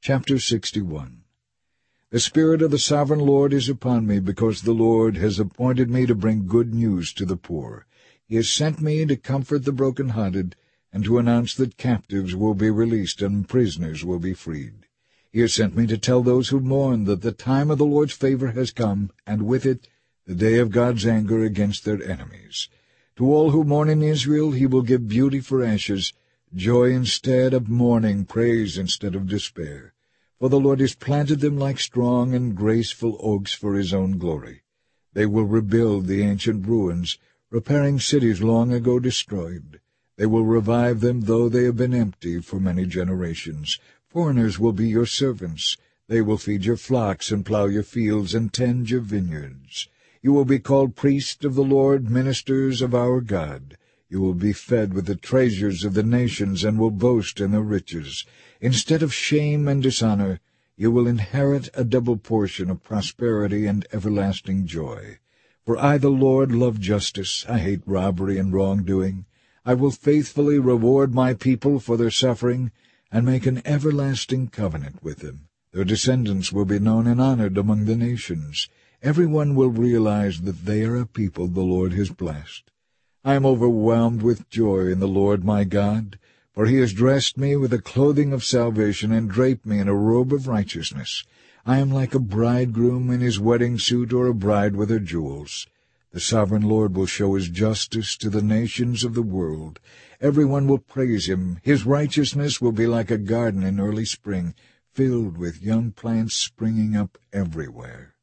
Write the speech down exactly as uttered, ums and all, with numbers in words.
Chapter sixty-one. The Spirit of the Sovereign Lord is upon me, because the Lord has appointed me to bring good news to the poor. He has sent me to comfort the broken-hearted, and to announce that captives will be released and prisoners will be freed. He has sent me to tell those who mourn that the time of the Lord's favor has come, and with it the day of God's anger against their enemies. To all who mourn in Israel he will give beauty for ashes, joy instead of mourning, praise instead of despair. For the Lord has planted them like strong and graceful oaks for his own glory. They will rebuild the ancient ruins, repairing cities long ago destroyed. They will revive them, though they have been empty for many generations. Foreigners will be your servants. They will feed your flocks and plow your fields and tend your vineyards. You will be called priests of the Lord, ministers of our God. You will be fed with the treasures of the nations and will boast in their riches. Instead of shame and dishonor, you will inherit a double portion of prosperity and everlasting joy. For I, the Lord, love justice. I hate robbery and wrongdoing. I will faithfully reward my people for their suffering and make an everlasting covenant with them. Their descendants will be known and honored among the nations. Everyone will realize that they are a people the Lord has blessed. I am overwhelmed with joy in the Lord my God, for he has dressed me with the clothing of salvation and draped me in a robe of righteousness. I am like a bridegroom in his wedding suit, or a bride with her jewels. The sovereign Lord will show his justice to the nations of the world. Everyone will praise him. His righteousness will be like a garden in early spring, filled with young plants springing up everywhere.